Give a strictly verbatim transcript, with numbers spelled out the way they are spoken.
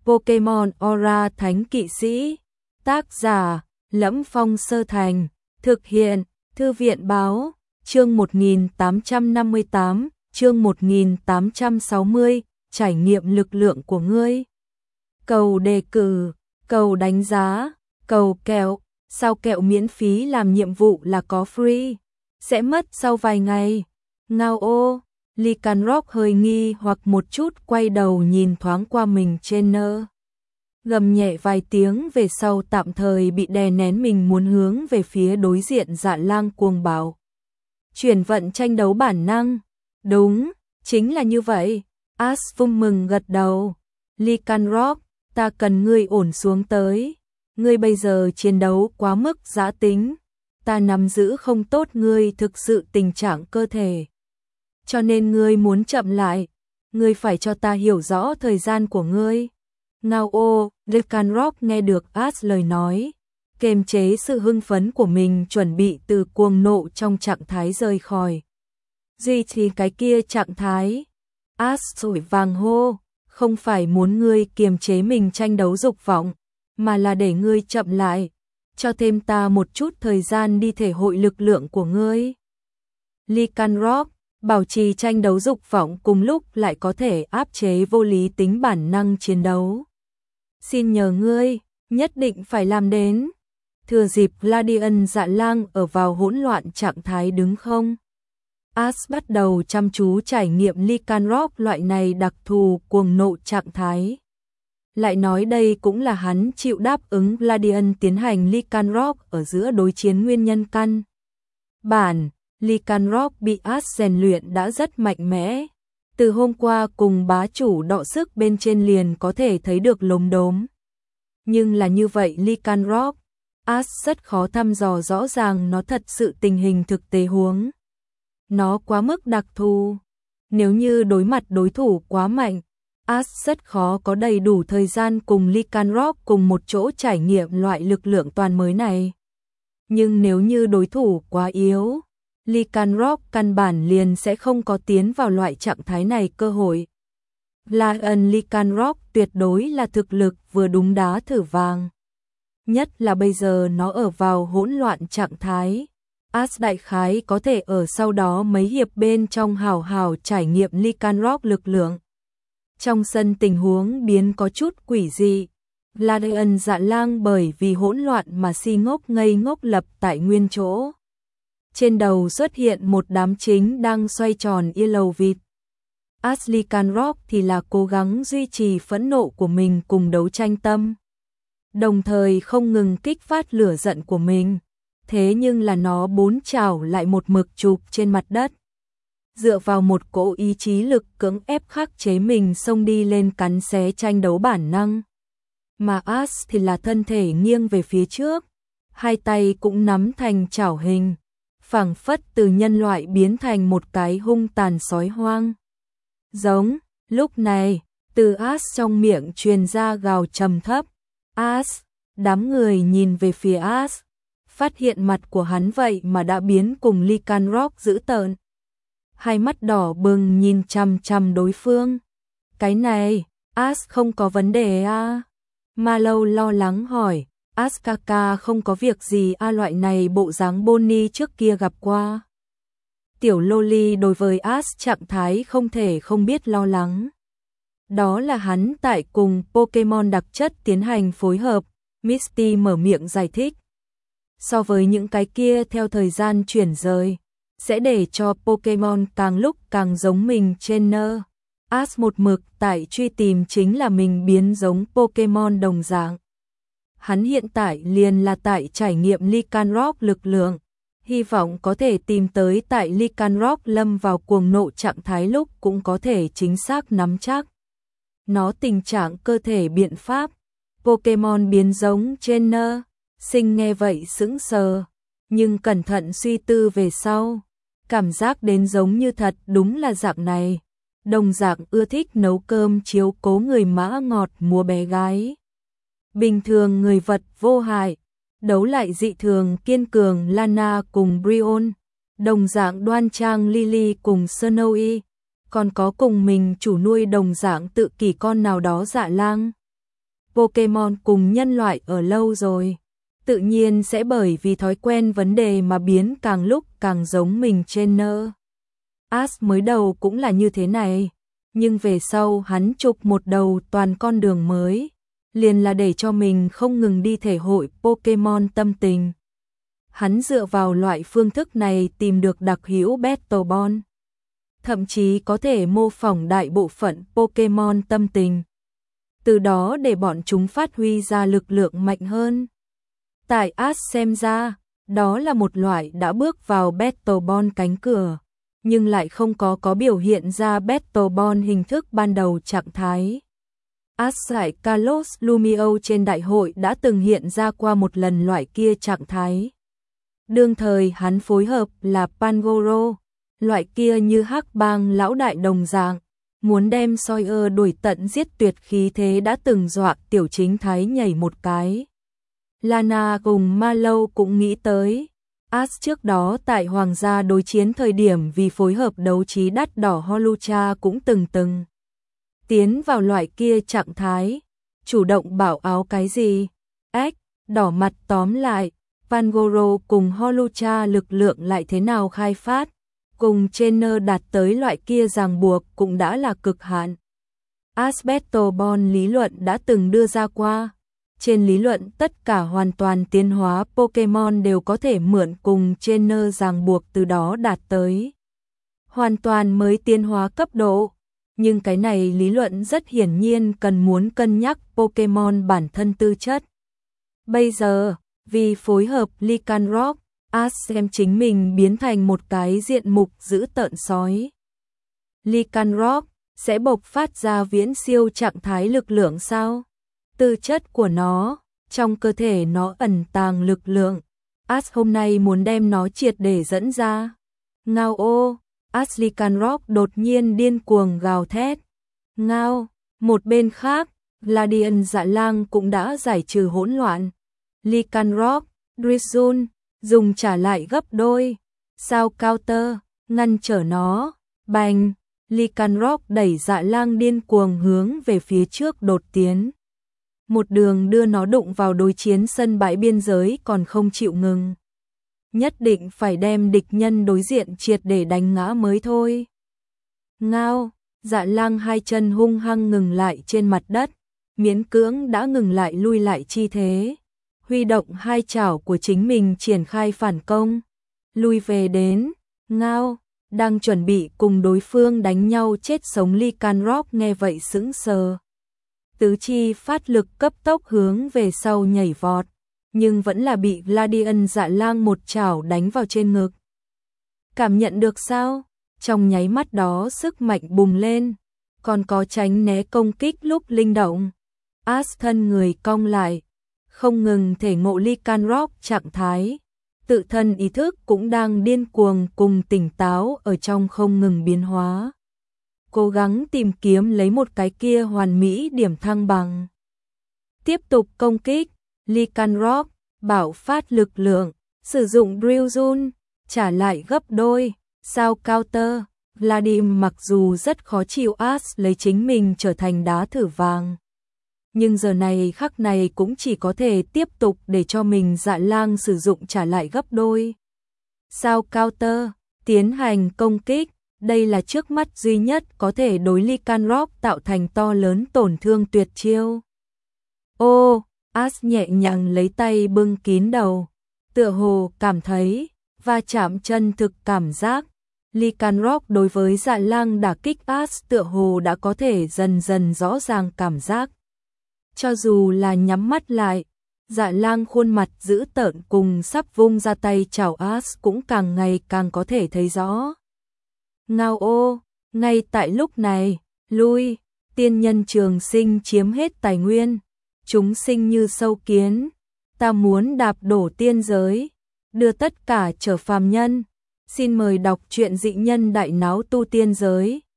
Pokemon Aura Thánh Kỵ Sĩ. Tác giả: Lẫm Phong Sơ Thành. Thực hiện: Thư viện Báo. Chương một nghìn tám trăm năm mươi tám, chương một nghìn tám trăm sáu mươi, trải nghiệm lực lượng của ngươi. Cầu đề cử, cầu đánh giá, cầu kẹo. Sao kẹo miễn phí làm nhiệm vụ là có free? Sẽ mất sau vài ngày. Ngao ô. Lycanroc hơi nghi hoặc một chút, quay đầu nhìn thoáng qua mình trên nơ. Gầm nhẹ vài tiếng về sau tạm thời bị đè nén mình muốn hướng về phía đối diện Dạ Lang cuồng bạo. Chuyển vận tranh đấu bản năng. Đúng, chính là như vậy. Ash vung mừng gật đầu. Lycanroc, ta cần ngươi ổn xuống tới. Ngươi bây giờ chiến đấu quá mức dã tính. Ta nắm giữ không tốt ngươi thực sự tình trạng cơ thể. Cho nên ngươi muốn chậm lại. Ngươi phải cho ta hiểu rõ thời gian của ngươi. Ngao ô. Lycanroc nghe được Ash lời nói, kiềm chế sự hưng phấn của mình, chuẩn bị từ cuồng nộ trong trạng thái rời khỏi. Duy trì cái kia trạng thái. Ash sủi vàng hô, không phải muốn ngươi kiềm chế mình tranh đấu dục vọng, mà là để ngươi chậm lại, cho thêm ta một chút thời gian đi thể hội lực lượng của ngươi. Lycanroc, bảo trì tranh đấu dục vọng cùng lúc lại có thể áp chế vô lý tính bản năng chiến đấu. Xin nhờ ngươi, nhất định phải làm đến. Thừa dịp Gladian Dạ Lang ở vào hỗn loạn trạng thái đứng không. Ash bắt đầu chăm chú trải nghiệm Lycanroc loại này đặc thù cuồng nộ trạng thái. Lại nói đây cũng là hắn chịu đáp ứng Gladian tiến hành Lycanroc ở giữa đối chiến nguyên nhân căn. Bản, Lycanroc bị Ash rèn luyện đã rất mạnh mẽ. Từ hôm qua cùng bá chủ đọ sức bên trên liền có thể thấy được lốm đốm. Nhưng là như vậy Lycanroc, Ash rất khó thăm dò rõ ràng nó thật sự tình hình thực tế huống. Nó quá mức đặc thù. Nếu như đối mặt đối thủ quá mạnh, Ash rất khó có đầy đủ thời gian cùng Lycanroc cùng một chỗ trải nghiệm loại lực lượng toàn mới này. Nhưng nếu như đối thủ quá yếu, Lycanroc căn bản liền sẽ không có tiến vào loại trạng thái này cơ hội. Lion Lycanroc tuyệt đối là thực lực vừa đúng đá thử vàng. Nhất là bây giờ nó ở vào hỗn loạn trạng thái. Ash đại khái có thể ở sau đó mấy hiệp bên trong hào hào trải nghiệm Lycanroc lực lượng. Trong sân tình huống biến có chút quỷ dị. Gladian Dạ Lang bởi vì hỗn loạn mà si ngốc ngây ngốc lập tại nguyên chỗ. Trên đầu xuất hiện một đám chính đang xoay tròn ia lầu vịt. Ash Lycanroc thì là cố gắng duy trì phẫn nộ của mình cùng đấu tranh tâm. Đồng thời không ngừng kích phát lửa giận của mình. Thế nhưng là nó bốn chảo lại một mực chụp trên mặt đất. Dựa vào một cỗ ý chí lực cưỡng ép khắc chế mình xông đi lên cắn xé tranh đấu bản năng. Mà Ash thì là thân thể nghiêng về phía trước. Hai tay cũng nắm thành chảo hình. Phảng phất từ nhân loại biến thành một cái hung tàn sói hoang. Giống, lúc này, từ Ash trong miệng truyền ra gào trầm thấp. Ash, đám người nhìn về phía Ash, phát hiện mặt của hắn vậy mà đã biến cùng Lycanroc dữ tợn. Hai mắt đỏ bừng nhìn chằm chằm đối phương. Cái này, Ash không có vấn đề à? Mallow lo lắng hỏi. Ash kaka không có việc gì a, loại này bộ dáng Bonnie trước kia gặp qua. Tiểu Loli đối với Ash trạng thái không thể không biết lo lắng. Đó là hắn tại cùng Pokemon đặc chất tiến hành phối hợp, Misty mở miệng giải thích. So với những cái kia theo thời gian chuyển rời, sẽ để cho Pokemon càng lúc càng giống mình trên nơ. Ash một mực tại truy tìm chính là mình biến giống Pokemon đồng dạng. Hắn hiện tại liền là tại trải nghiệm Lycanroc lực lượng, hy vọng có thể tìm tới tại Lycanroc lâm vào cuồng nộ trạng thái lúc cũng có thể chính xác nắm chắc. Nó tình trạng cơ thể biện pháp, Pokemon biến giống trainer, Sinh nghe vậy sững sờ, nhưng cẩn thận suy tư về sau, cảm giác đến giống như thật đúng là dạng này. Đồng dạng ưa thích nấu cơm chiếu cố người mã ngọt múa bé gái. Bình thường người vật vô hại, đấu lại dị thường kiên cường Lana cùng Brion, đồng dạng đoan trang Lily cùng Snowy, còn có cùng mình chủ nuôi đồng dạng tự kỷ con nào đó Dạ Lang. Pokemon cùng nhân loại ở lâu rồi, tự nhiên sẽ bởi vì thói quen vấn đề mà biến càng lúc càng giống mình trainer. Ash mới đầu cũng là như thế này, nhưng về sau hắn chụp một đầu toàn con đường mới, liền là để cho mình không ngừng đi thể hội Pokemon tâm tình. Hắn dựa vào loại phương thức này tìm được đặc hữu Battle Bond, thậm chí có thể mô phỏng đại bộ phận Pokemon tâm tình, từ đó để bọn chúng phát huy ra lực lượng mạnh hơn. Tại Ash xem ra, đó là một loại đã bước vào Battle Bond cánh cửa, nhưng lại không có có biểu hiện ra Battle Bond hình thức ban đầu trạng thái. Ash giải Kalos Lumio trên đại hội đã từng hiện ra qua một lần loại kia trạng thái. Đương thời hắn phối hợp là Pangoro, loại kia như hắc bang lão đại đồng dạng, muốn đem Sawyer đuổi tận giết tuyệt khí thế đã từng dọa tiểu chính thái nhảy một cái. Lana cùng Mallow cũng nghĩ tới. Ash trước đó tại Hoàng gia đối chiến thời điểm vì phối hợp đấu trí đắt đỏ Holucha cũng từng từng tiến vào loại kia trạng thái, chủ động bảo áo cái gì. Ếch, đỏ mặt tóm lại, Pangoro cùng Holucha lực lượng lại thế nào khai phát, cùng trainer đạt tới loại kia ràng buộc cũng đã là cực hạn. Ash Battle Bond lý luận đã từng đưa ra qua. Trên lý luận tất cả hoàn toàn tiến hóa Pokemon đều có thể mượn cùng trainer ràng buộc từ đó đạt tới hoàn toàn mới tiến hóa cấp độ. Nhưng cái này lý luận rất hiển nhiên cần muốn cân nhắc Pokemon bản thân tư chất. Bây giờ, vì phối hợp Lycanroc, Ash xem chính mình biến thành một cái diện mục dữ tợn sói. Lycanroc sẽ bộc phát ra viễn siêu trạng thái lực lượng sao? Tư chất của nó, trong cơ thể nó ẩn tàng lực lượng. Ash hôm nay muốn đem nó triệt để dẫn ra. Ngao ô, Ash Lycanroc đột nhiên điên cuồng gào thét. Ngao, một bên khác, Gladian Dạ Lang cũng đã giải trừ hỗn loạn. Lycanroc, Drizzle, dùng trả lại gấp đôi. Sao counter, ngăn trở nó, bành. Lycanroc đẩy Dạ Lang điên cuồng hướng về phía trước đột tiến. Một đường đưa nó đụng vào đối chiến sân bãi biên giới còn không chịu ngừng. Nhất định phải đem địch nhân đối diện triệt để đánh ngã mới thôi. Ngao, Dạ Lang hai chân hung hăng ngừng lại trên mặt đất, miễn cưỡng đã ngừng lại lui lại chi thế. Huy động hai chảo của chính mình triển khai phản công. Lui về đến, Ngao, đang chuẩn bị cùng đối phương đánh nhau chết sống. Lycanroc nghe vậy sững sờ. Tứ chi phát lực cấp tốc hướng về sau nhảy vọt, nhưng vẫn là bị Gladian Dạ Lang một chảo đánh vào trên ngực. Cảm nhận được sao? Trong nháy mắt đó sức mạnh bùng lên, còn có tránh né công kích lúc linh động. Ash thân người cong lại, không ngừng thể ngộ Lycanroc trạng thái, tự thân ý thức cũng đang điên cuồng cùng tỉnh táo ở trong không ngừng biến hóa. Cố gắng tìm kiếm lấy một cái kia hoàn mỹ điểm thăng bằng. Tiếp tục công kích, Lycanroc bạo phát lực lượng, sử dụng Drizzle, trả lại gấp đôi. Sao counter, Vladim mặc dù rất khó chịu Ash lấy chính mình trở thành đá thử vàng, nhưng giờ này khắc này cũng chỉ có thể tiếp tục để cho mình Dạ Lang sử dụng trả lại gấp đôi. Sao counter, tiến hành công kích. Đây là trước mắt duy nhất có thể đối Lycanroc tạo thành to lớn tổn thương tuyệt chiêu. Ô, Ash nhẹ nhàng lấy tay bưng kín đầu, tựa hồ cảm thấy va chạm chân thực cảm giác. Lycanroc đối với Dạ Lang đả kích Ash tựa hồ đã có thể dần dần rõ ràng cảm giác. Cho dù là nhắm mắt lại, Dạ Lang khuôn mặt dữ tợn cùng sắp vung ra tay chào Ash cũng càng ngày càng có thể thấy rõ. Ngao ô, ngay tại lúc này, lui, tiên nhân trường sinh chiếm hết tài nguyên, chúng sinh như sâu kiến, ta muốn đạp đổ tiên giới, đưa tất cả trở phàm nhân. Xin mời đọc truyện Dị Nhân Đại Náo Tu Tiên Giới.